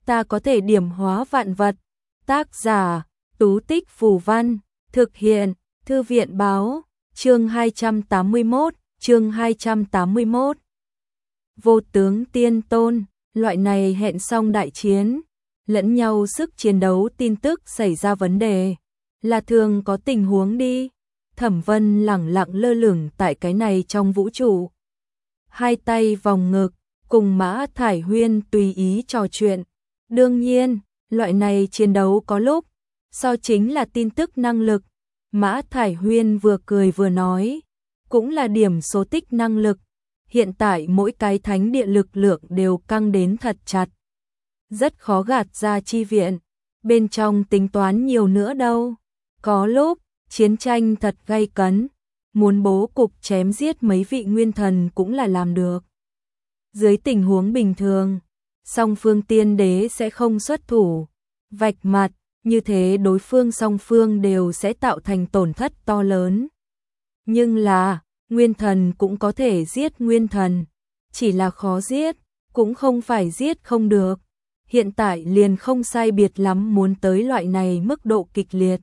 ta có thể điểm hóa vạn vật. Tác giả, Tú Tích Phù Văn, thực hiện, Thư viện Báo, chương 281. Vô tướng tiên tôn, loại này hẹn xong đại chiến, lẫn nhau sức chiến đấu tin tức xảy ra vấn đề, là thường có tình huống đi. Thẩm Vân lẳng lặng lơ lửng tại cái này trong vũ trụ. Hai tay vòng ngực, cùng Mã Thải Huyên tùy ý trò chuyện. Đương nhiên, loại này chiến đấu có lúc, so chính là tin tức năng lực. Mã Thải Huyên vừa cười vừa nói, cũng là điểm số tích năng lực. Hiện tại mỗi cái thánh địa lực lượng đều căng đến thật chặt. Rất khó gạt ra chi viện, bên trong tính toán nhiều nữa đâu. Có lúc, chiến tranh thật gay cấn, muốn bố cục chém giết mấy vị nguyên thần cũng là làm được. Dưới tình huống bình thường, song phương tiên đế sẽ không xuất thủ, vạch mặt, như thế đối phương song phương đều sẽ tạo thành tổn thất to lớn. Nhưng là, nguyên thần cũng có thể giết nguyên thần, chỉ là khó giết, cũng không phải giết không được. Hiện tại liền không sai biệt lắm muốn tới loại này mức độ kịch liệt.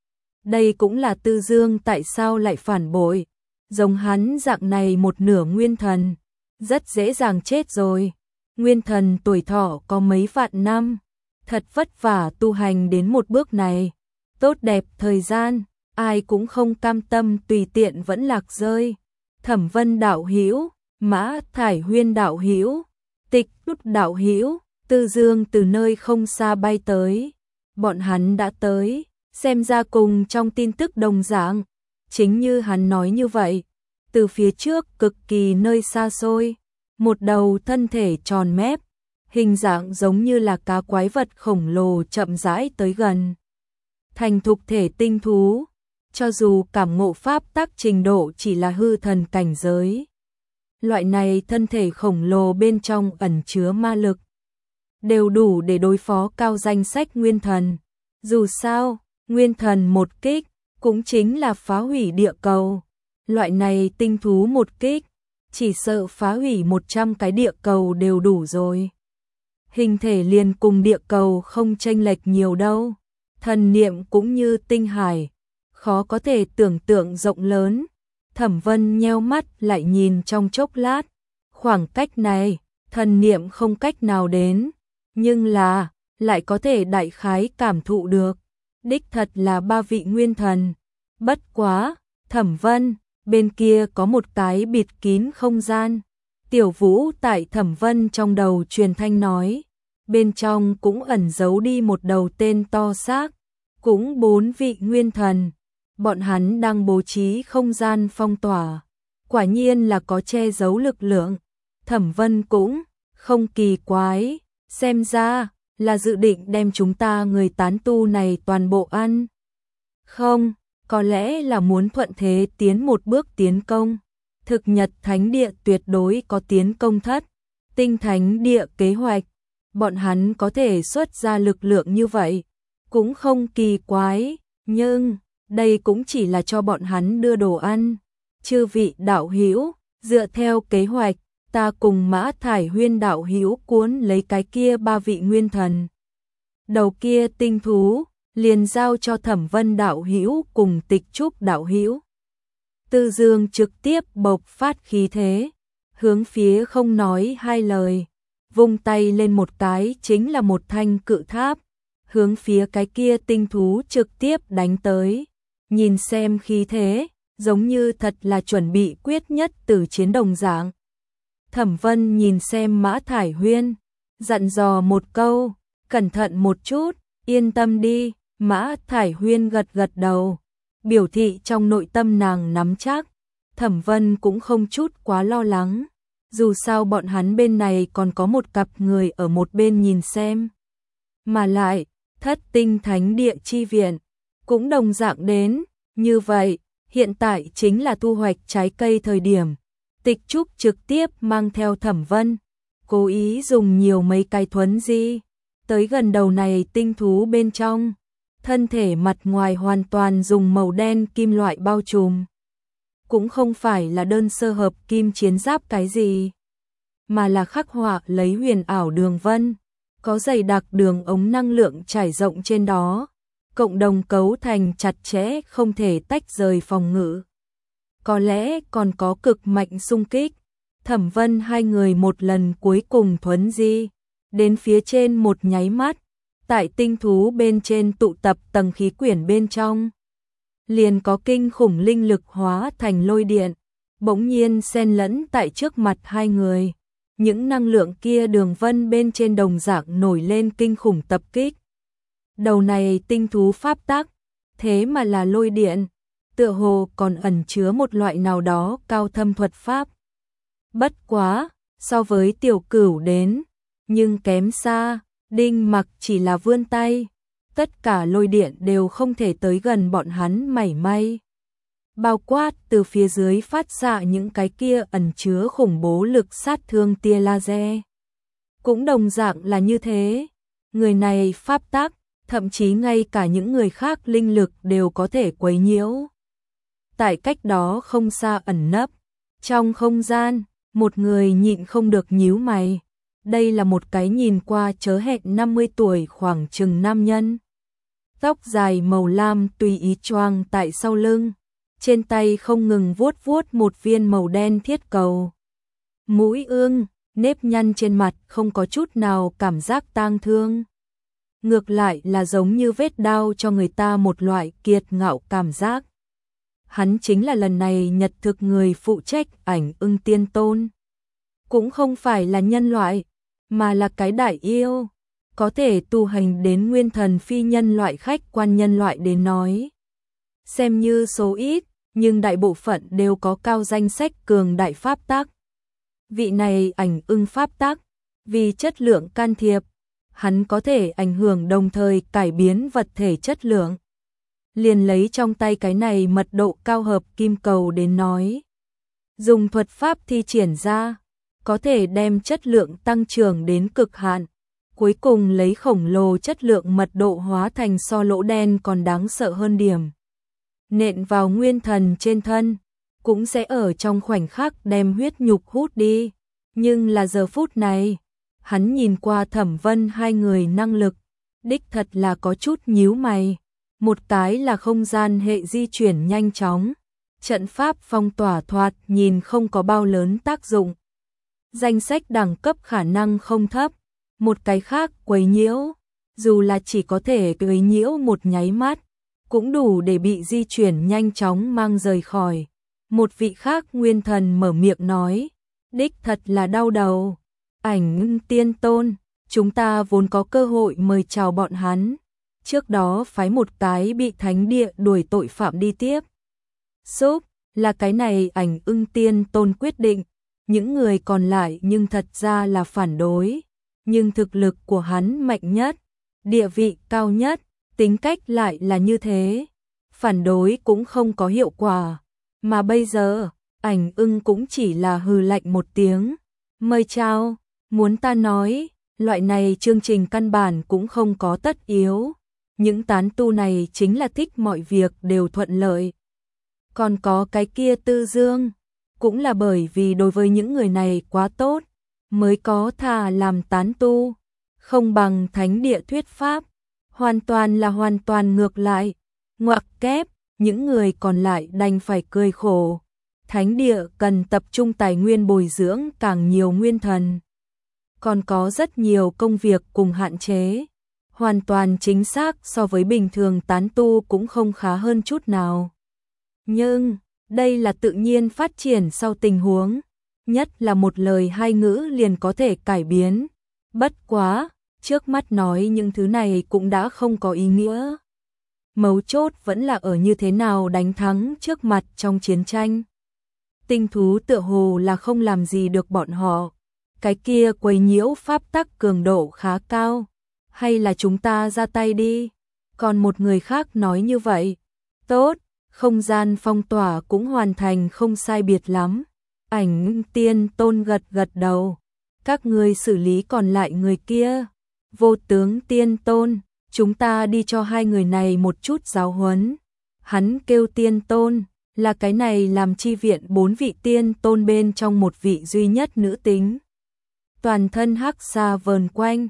Đây cũng là Tư Dương tại sao lại phản bội, giống hắn dạng này một nửa nguyên thần, rất dễ dàng chết rồi. Nguyên thần tuổi thọ có mấy vạn năm, thật vất vả tu hành đến một bước này, tốt đẹp thời gian, ai cũng không cam tâm tùy tiện vẫn lạc rơi. Thẩm Vân đạo hữu, Mã Thải Huyên đạo hữu, Tịch Tút đạo hữu, Tư Dương từ nơi không xa bay tới. Bọn hắn đã tới, xem ra cùng trong tin tức đồng dạng, chính như hắn nói như vậy. Từ phía trước cực kỳ nơi xa xôi, một đầu thân thể tròn mép, hình dạng giống như là cá quái vật khổng lồ chậm rãi tới gần. Thành thục thể tinh thú, cho dù cảm ngộ pháp tắc trình độ chỉ là hư thần cảnh giới. Loại này thân thể khổng lồ bên trong ẩn chứa ma lực, đều đủ để đối phó cao danh sách nguyên thần. Dù sao, nguyên thần một kích, cũng chính là phá hủy địa cầu. Loại này tinh thú một kích, chỉ sợ phá hủy 100 cái địa cầu đều đủ rồi. Hình thể liền cùng địa cầu không chênh lệch nhiều đâu. Thần niệm cũng như tinh hải, khó có thể tưởng tượng rộng lớn. Thẩm Vân nheo mắt lại nhìn trong chốc lát. Khoảng cách này, thần niệm không cách nào đến, nhưng là, lại có thể đại khái cảm thụ được. Đích thật là 3 vị nguyên thần. Bất quá, Thẩm Vân, bên kia có một cái bịt kín không gian. Tiểu Vũ tại Thẩm Vân trong đầu truyền thanh nói, bên trong cũng ẩn giấu đi một đầu tên to xác, cũng 4 vị nguyên thần. Bọn hắn đang bố trí không gian phong tỏa, quả nhiên là có che giấu lực lượng. Thẩm Vân cũng không kỳ quái, xem ra là dự định đem chúng ta người tán tu này toàn bộ ăn. Không, có lẽ là muốn thuận thế tiến một bước tiến công. Thực Nhật Thánh Địa tuyệt đối có tiến công thất tinh thánh địa kế hoạch, bọn hắn có thể xuất ra lực lượng như vậy, cũng không kỳ quái, nhưng đây cũng chỉ là cho bọn hắn đưa đồ ăn. Chư vị đạo hữu, dựa theo kế hoạch, ta cùng Mã Thải Huyên đạo hữu cuốn lấy cái kia 3 vị nguyên thần. Đầu kia tinh thú, liền giao cho Thẩm Vân đạo hữu cùng Tịch Trúc đạo hữu. Tư Dương trực tiếp bộc phát khí thế, hướng phía không nói hai lời, vung tay lên một cái chính là một thanh cự tháp, hướng phía cái kia tinh thú trực tiếp đánh tới. Nhìn xem khí thế, giống như thật là chuẩn bị quyết nhất tử chiến đồng dạng. Thẩm Vân nhìn xem Mã Thải Huyên, dặn dò một câu, cẩn thận một chút, yên tâm đi. Mã Thải Huyên gật gật đầu, biểu thị trong nội tâm nàng nắm chắc. Thẩm Vân cũng không chút quá lo lắng, dù sao bọn hắn bên này còn có một cặp người ở một bên nhìn xem. Mà lại, Thất Tinh Thánh Địa chi viện cũng đồng dạng đến, như vậy, hiện tại chính là thu hoạch trái cây thời điểm. Tịch Trúc trực tiếp mang theo Thẩm Vân, cố ý dùng nhiều mấy cái thuấn di, tới gần đầu này tinh thú bên trong. Thân thể mặt ngoài hoàn toàn dùng màu đen kim loại bao trùm. Cũng không phải là đơn sơ hợp kim chiến giáp cái gì, mà là khắc họa lấy huyền ảo đường vân, có dày đặc đường ống năng lượng trải rộng trên đó, cộng đồng cấu thành chặt chẽ không thể tách rời phòng ngự. Có lẽ còn có cực mạnh xung kích. Thẩm Vân hai người một lần cuối cùng thuấn di đến phía trên một nháy mắt, tại tinh thú bên trên tụ tập tầng khí quyển bên trong, liền có kinh khủng linh lực hóa thành lôi điện, bỗng nhiên xen lẫn tại trước mặt hai người. Những năng lượng kia đường vân bên trên đồng dạng nổi lên kinh khủng tập kích. Đầu này tinh thú pháp tắc, thế mà là lôi điện, tựa hồ còn ẩn chứa một loại nào đó cao thâm thuật pháp. Bất quá, so với Tiểu Cửu đến, nhưng kém xa, Đinh Mặc chỉ là vươn tay, tất cả lôi điện đều không thể tới gần bọn hắn mảy may. Bao quát từ phía dưới phát xạ những cái kia ẩn chứa khủng bố lực sát thương tia laser. Cũng đồng dạng là như thế, người này pháp tắc, thậm chí ngay cả những người khác linh lực đều có thể quấy nhiễu. Tại cách đó không xa ẩn nấp, trong không gian, một người nhịn không được nhíu mày. Đây là một cái nhìn qua chớ hẹn 50 tuổi khoảng chừng nam nhân. Tóc dài màu lam tùy ý choàng tại sau lưng, trên tay không ngừng vuốt vuốt một viên màu đen thiết cầu. Mũi ương, nếp nhăn trên mặt không có chút nào cảm giác tang thương. Ngược lại là giống như vết đao cho người ta một loại kiệt ngạo cảm giác. Hắn chính là lần này nhật thực người phụ trách Ảnh Ưng Tiên Tôn. Cũng không phải là nhân loại, mà là cái đại yêu, có thể tu hành đến nguyên thần phi nhân loại khách quan nhân loại đến nói. Xem như số ít, nhưng đại bộ phận đều có cao danh sách cường đại pháp tắc. Vị này Ảnh Ưng pháp tắc, vì chất lượng can thiệp, hắn có thể ảnh hưởng đồng thời cải biến vật thể chất lượng. Liền lấy trong tay cái này mật độ cao hợp kim cầu đến nói. Dùng thuật pháp thi triển ra, có thể đem chất lượng tăng trưởng đến cực hạn, cuối cùng lấy khổng lồ chất lượng mật độ hóa thành so lỗ đen còn đáng sợ hơn điểm. Nện vào nguyên thần trên thân, cũng sẽ ở trong khoảnh khắc đem huyết nhục hút đi. Nhưng là giờ phút này, hắn nhìn qua Thẩm Vân hai người năng lực, đích thật là có chút nhíu mày. Một cái là không gian hệ di chuyển nhanh chóng, trận pháp phong tỏa thoạt nhìn không có bao lớn tác dụng. Danh sách đẳng cấp khả năng không thấp, một cái khác quấy nhiễu, dù là chỉ có thể quấy nhiễu một nháy mắt, cũng đủ để bị di chuyển nhanh chóng mang rời khỏi. Một vị khác nguyên thần mở miệng nói, đích thật là đau đầu. Ảnh Ưng Tiên Tôn, chúng ta vốn có cơ hội mời chào bọn hắn, trước đó phái một cái bị thánh địa đuổi tội phạm đi tiếp. Súp, là cái này Ảnh Ưng Tiên Tôn quyết định, những người còn lại nhưng thật ra là phản đối, nhưng thực lực của hắn mạnh nhất, địa vị cao nhất, tính cách lại là như thế, phản đối cũng không có hiệu quả, mà bây giờ, Ảnh Ưng cũng chỉ là hừ lạnh một tiếng, mời chào, muốn ta nói, loại này chương trình căn bản cũng không có tất yếu. Những tán tu này chính là thích mọi việc đều thuận lợi. Còn có cái kia Tư Dương, cũng là bởi vì đối với những người này quá tốt, mới có thà làm tán tu, không bằng thánh địa thuyết pháp, hoàn toàn ngược lại. Ngoặc kép, những người còn lại đành phải cười khổ. Thánh địa cần tập trung tài nguyên bồi dưỡng càng nhiều nguyên thần. Còn có rất nhiều công việc cùng hạn chế. Hoàn toàn chính xác so với bình thường tán tu cũng không khá hơn chút nào. Nhưng, đây là tự nhiên phát triển sau tình huống, nhất là một lời hai ngữ liền có thể cải biến. Bất quá, trước mắt nói những thứ này cũng đã không có ý nghĩa. Mấu chốt vẫn là ở như thế nào đánh thắng trước mặt trong chiến tranh. Tinh thú tựa hồ là không làm gì được bọn họ. Cái kia quấy nhiễu pháp tắc cường độ khá cao. Hay là chúng ta ra tay đi. Còn một người khác nói như vậy. Tốt, không gian phong tỏa cũng hoàn thành không sai biệt lắm. Ảnh Ưng Tiên Tôn gật gật đầu. Các ngươi xử lý còn lại người kia. Vô Tướng Tiên Tôn, chúng ta đi cho hai người này một chút giáo huấn. Hắn kêu Tiên Tôn, là cái này làm chi viện 4 vị Tiên Tôn bên trong một vị duy nhất nữ tính. Toàn thân hắc xa vờn quanh,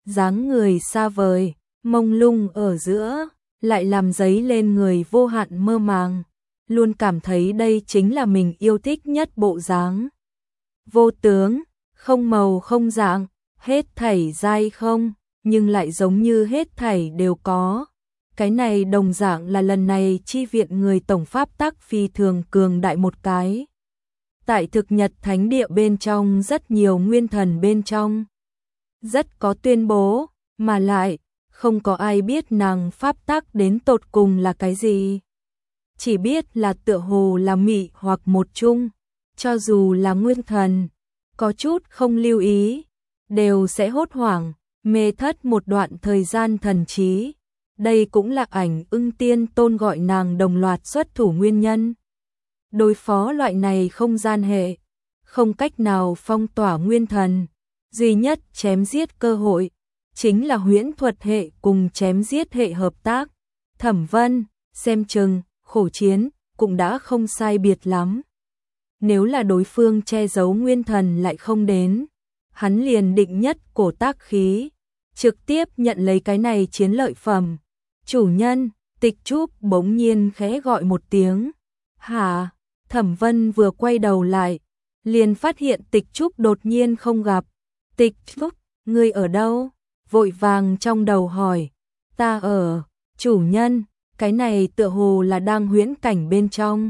dáng người xa vời, mông lung ở giữa, lại làm dấy lên người vô hạn mơ màng, luôn cảm thấy đây chính là mình yêu thích nhất bộ dáng. Vô tướng, không màu không dạng, hết thảy dai không, nhưng lại giống như hết thảy đều có. Cái này đồng dạng là lần này chi viện người tổng pháp tắc phi thường cường đại một cái. Tại thực nhật thánh địa bên trong rất nhiều nguyên thần bên trong. Rất có tuyên bố, mà lại, không có ai biết nàng pháp tắc đến tột cùng là cái gì. Chỉ biết là tựa hồ là mị hoặc một chung, cho dù là nguyên thần, có chút không lưu ý, đều sẽ hốt hoảng, mê thất một đoạn thời gian thần trí. Đây cũng là Ảnh Ưng Tiên Tôn gọi nàng đồng loạt xuất thủ nguyên nhân. Đối phó loại này không gian hệ, không cách nào phong tỏa nguyên thần, duy nhất chém giết cơ hội, chính là huyễn thuật hệ cùng chém giết hệ hợp tác. Thẩm Vân, xem chừng, khổ chiến, cũng đã không sai biệt lắm. Nếu là đối phương che giấu nguyên thần lại không đến, hắn liền định nhất cổ tác khí, trực tiếp nhận lấy cái này chiến lợi phẩm. Chủ nhân, Tịch Trúc bỗng nhiên khẽ gọi một tiếng. Hả? Thẩm Vân vừa quay đầu lại, liền phát hiện Tịch Trúc đột nhiên không gặp. Tịch Trúc, ngươi ở đâu? Vội vàng trong đầu hỏi. Ta ở, chủ nhân, cái này tựa hồ là đang huyễn cảnh bên trong.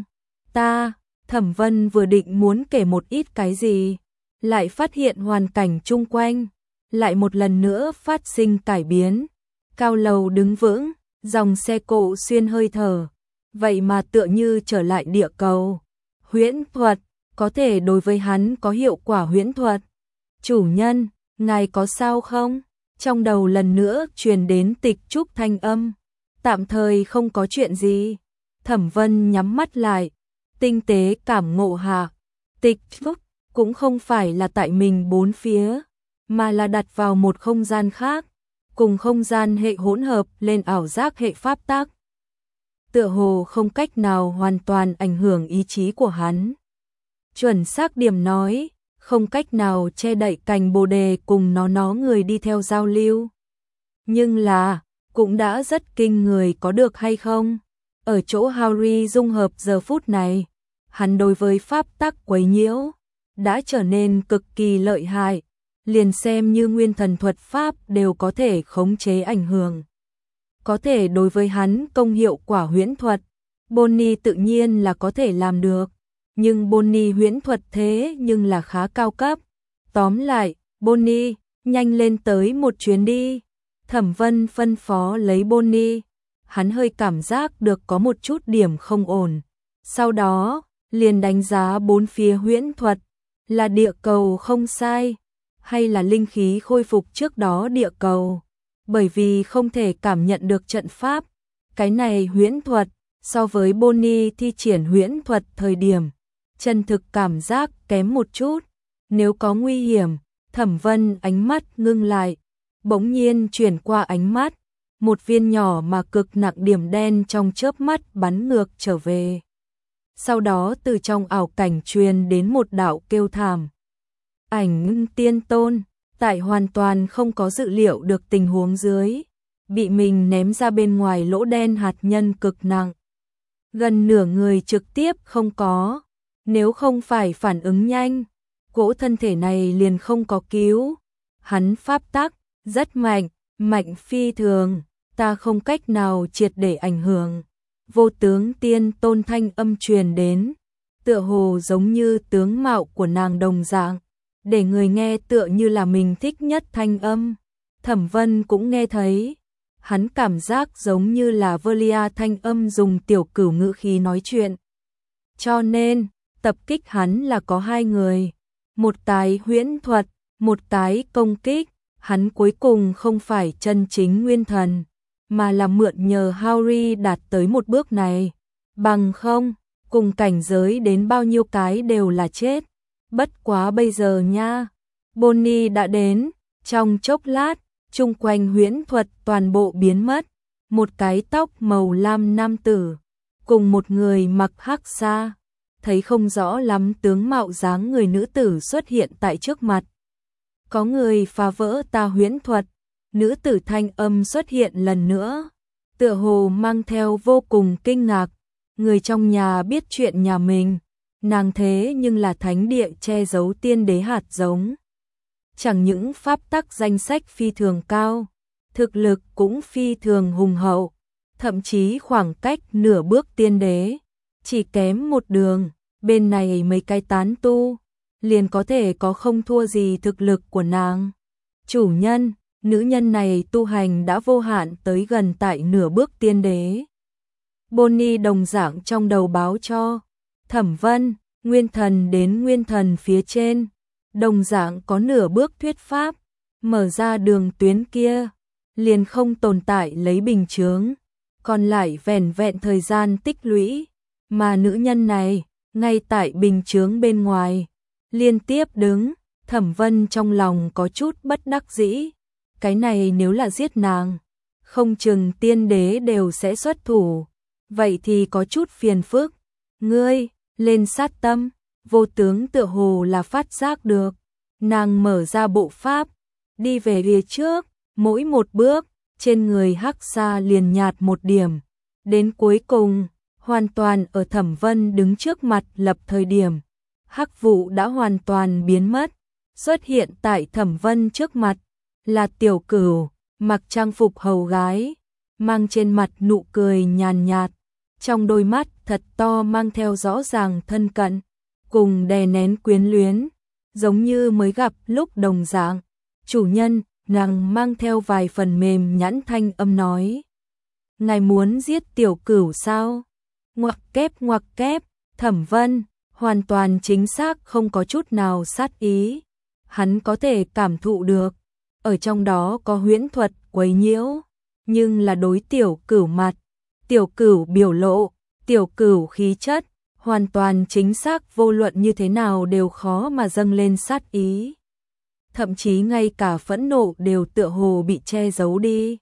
Thẩm Vân vừa định muốn kể một ít cái gì, lại phát hiện hoàn cảnh chung quanh, lại một lần nữa phát sinh cải biến. Cao lầu đứng vững, dòng xe cộ xuyên hơi thở, vậy mà tựa như trở lại địa cầu. Huyễn thuật, có thể đối với hắn có hiệu quả huyễn thuật. Chủ nhân, ngài có sao không? Trong đầu lần nữa truyền đến Tịch Trúc thanh âm. Tạm thời không có chuyện gì. Thẩm Vân nhắm mắt lại, tinh tế cảm ngộ hạ. Tịch Trúc cũng không phải là tại mình bốn phía, mà là đặt vào một không gian khác, cùng không gian hệ hỗn hợp lên ảo giác hệ pháp tắc. Tựa hồ không cách nào hoàn toàn ảnh hưởng ý chí của hắn. Chuẩn xác điểm nói, không cách nào che đậy cành bồ đề cùng nó người đi theo giao lưu. Nhưng là, cũng đã rất kinh người có được hay không? Ở chỗ Harry dung hợp giờ phút này, hắn đối với pháp tắc quấy nhiễu, đã trở nên cực kỳ lợi hại, liền xem như nguyên thần thuật pháp đều có thể khống chế ảnh hưởng. Có thể đối với hắn công hiệu quả huyễn thuật, Bonnie tự nhiên là có thể làm được, nhưng Bonnie huyễn thuật thế nhưng là khá cao cấp. Tóm lại, Bonnie, nhanh lên tới một chuyến đi. Thẩm Vân phân phó lấy Bonnie, hắn hơi cảm giác được có một chút điểm không ổn. Sau đó, liền đánh giá bốn phía huyễn thuật, là địa cầu không sai, hay là linh khí khôi phục trước đó địa cầu. Bởi vì không thể cảm nhận được trận pháp, cái này huyễn thuật, so với Bonnie thi triển huyễn thuật thời điểm, chân thực cảm giác kém một chút. Nếu có nguy hiểm, Thẩm Vân ánh mắt ngưng lại, bỗng nhiên chuyển qua ánh mắt, một viên nhỏ mà cực nặng điểm đen trong chớp mắt bắn ngược trở về. Sau đó từ trong ảo cảnh truyền đến một đạo kêu thảm. Ảnh Ngưng Tiên Tôn, tại hoàn toàn không có dự liệu được tình huống dưới, bị mình ném ra bên ngoài lỗ đen hạt nhân cực nặng. Gần nửa người trực tiếp không có, nếu không phải phản ứng nhanh, cỗ thân thể này liền không có cứu. Hắn pháp tắc rất mạnh, mạnh phi thường, ta không cách nào triệt để ảnh hưởng. Vô Tướng Tiên Tôn thanh âm truyền đến, tựa hồ giống như tướng mạo của nàng đồng dạng, để người nghe tựa như là mình thích nhất thanh âm. Thẩm Vân cũng nghe thấy, hắn cảm giác giống như là Velia thanh âm dùng tiểu cửu ngữ khí nói chuyện. Cho nên, tập kích hắn là có hai người, một cái huyễn thuật, một cái công kích. Hắn cuối cùng không phải chân chính nguyên thần, mà là mượn nhờ Harry đạt tới một bước này. Bằng không, cùng cảnh giới đến bao nhiêu cái đều là chết. Bất quá bây giờ nha, Bonnie đã đến, trong chốc lát, chung quanh huyễn thuật toàn bộ biến mất. Một cái tóc màu lam nam tử, cùng một người mặc hắc sa, thấy không rõ lắm tướng mạo dáng người nữ tử xuất hiện tại trước mặt. Có người phá vỡ ta huyễn thuật, nữ tử thanh âm xuất hiện lần nữa, tựa hồ mang theo vô cùng kinh ngạc. Người trong nhà biết chuyện nhà mình, nàng thế nhưng là thánh địa che giấu tiên đế hạt giống. Chẳng những pháp tắc danh sách phi thường cao, thực lực cũng phi thường hùng hậu, thậm chí khoảng cách nửa bước tiên đế, chỉ kém một đường, bên này mấy cái tán tu, liền có thể có không thua gì thực lực của nàng. Chủ nhân, nữ nhân này tu hành đã vô hạn tới gần tại nửa bước tiên đế. Bonnie đồng dạng trong đầu báo cho, Thẩm Vân, nguyên thần đến nguyên thần phía trên, đồng dạng có nửa bước thuyết pháp, mở ra đường tuyến kia, liền không tồn tại lấy bình chướng, còn lại vẻn vẹn thời gian tích lũy, mà nữ nhân này, ngay tại bình chướng bên ngoài, liên tiếp đứng, Thẩm Vân trong lòng có chút bất đắc dĩ, cái này nếu là giết nàng, không chừng tiên đế đều sẽ xuất thủ, vậy thì có chút phiền phức. Ngươi, lên sát tâm, vô tướng tựa hồ là phát giác được, nàng mở ra bộ pháp, đi về phía trước, mỗi một bước, trên người Hắc Sa liền nhạt một điểm, đến cuối cùng, hoàn toàn ở Thẩm Vân đứng trước mặt lập thời điểm, hắc vụ đã hoàn toàn biến mất, xuất hiện tại Thẩm Vân trước mặt, là Tiểu Cửu, mặc trang phục hầu gái, mang trên mặt nụ cười nhàn nhạt, trong đôi mắt thật to mang theo rõ ràng thân cận, cùng đè nén quyến luyến, giống như mới gặp lúc đồng dạng. Chủ nhân, nàng mang theo vài phần mềm nhẵn thanh âm nói. Ngài muốn giết Tiểu Cửu sao? Ngoặc kép, Thẩm Vân, hoàn toàn chính xác không có chút nào sát ý. Hắn có thể cảm thụ được, ở trong đó có huyễn thuật quấy nhiễu, nhưng là đối Tiểu Cửu mặt, Tiểu Cửu biểu lộ, Tiểu Cửu khí chất, hoàn toàn chính xác vô luận như thế nào đều khó mà dâng lên sát ý. Thậm chí ngay cả phẫn nộ đều tựa hồ bị che giấu đi.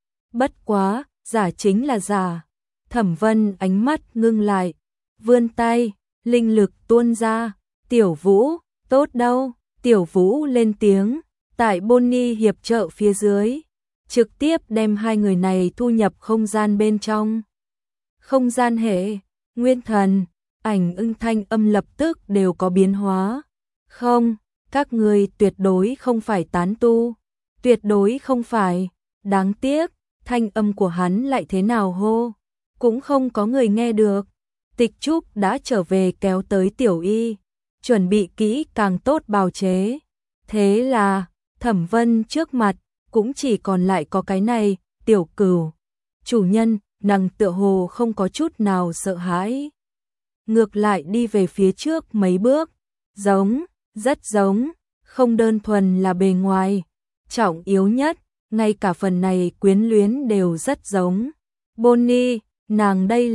Bất quá, giả chính là giả. Thẩm Vân ánh mắt ngưng lại, vươn tay, linh lực tuôn ra, Tiểu Vũ, tốt đâu, Tiểu Vũ lên tiếng, tại Bonnie hiệp trợ phía dưới, trực tiếp đem hai người này thu nhập không gian bên trong. Không gian hệ, nguyên thần, ảnh ưng thanh âm lập tức đều có biến hóa. Không, các người tuyệt đối không phải tán tu, tuyệt đối không phải, đáng tiếc, thanh âm của hắn lại thế nào hô, cũng không có người nghe được. Tịch Trúc đã trở về kéo tới Tiểu Y, chuẩn bị kỹ càng tốt bào chế. Thế là, Thẩm Vân trước mặt, cũng chỉ còn lại có cái này, Tiểu Cửu. Chủ nhân, nàng tựa hồ không có chút nào sợ hãi. Ngược lại đi về phía trước mấy bước, giống, rất giống, không đơn thuần là bề ngoài, trọng yếu nhất, ngay cả phần này quyến luyến đều rất giống. Bonnie, nàng đây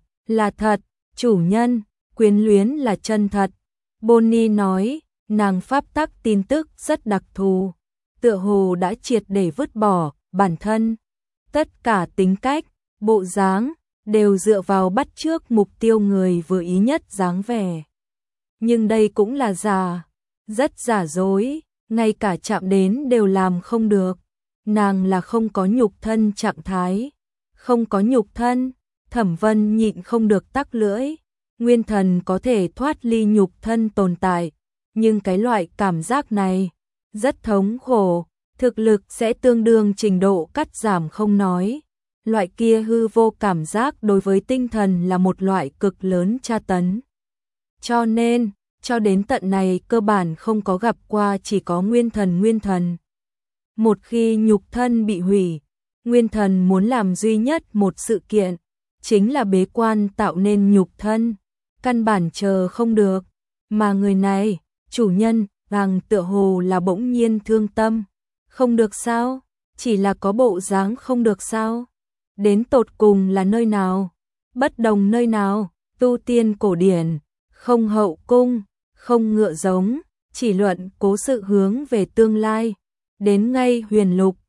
là thật, chủ nhân, quyến luyến là chân thật. Bonnie nói, nàng pháp tắc tin tức rất đặc thù, tựa hồ đã triệt để vứt bỏ bản thân. Tất cả tính cách, bộ dáng, đều dựa vào bắt chước mục tiêu người vừa ý nhất dáng vẻ. Nhưng đây cũng là giả, rất giả dối, ngay cả chạm đến đều làm không được. Nàng là không có nhục thân trạng thái, không có nhục thân, Thẩm Vân nhịn không được tắc lưỡi. Nguyên thần có thể thoát ly nhục thân tồn tại, nhưng cái loại cảm giác này rất thống khổ, thực lực sẽ tương đương trình độ cắt giảm không nói. Loại kia hư vô cảm giác đối với tinh thần là một loại cực lớn tra tấn. Cho nên, cho đến tận này cơ bản không có gặp qua chỉ có nguyên thần. Một khi nhục thân bị hủy, nguyên thần muốn làm duy nhất một sự kiện, chính là bế quan tạo nên nhục thân, căn bản chờ không được, mà người này, chủ nhân, nàng tựa hồ là bỗng nhiên thương tâm, không được sao, chỉ là có bộ dáng không được sao, đến tột cùng là nơi nào, bất đồng nơi nào, tu tiên cổ điển, không hậu cung, không ngựa giống, chỉ luận cố sự hướng về tương lai, đến ngay huyền lục,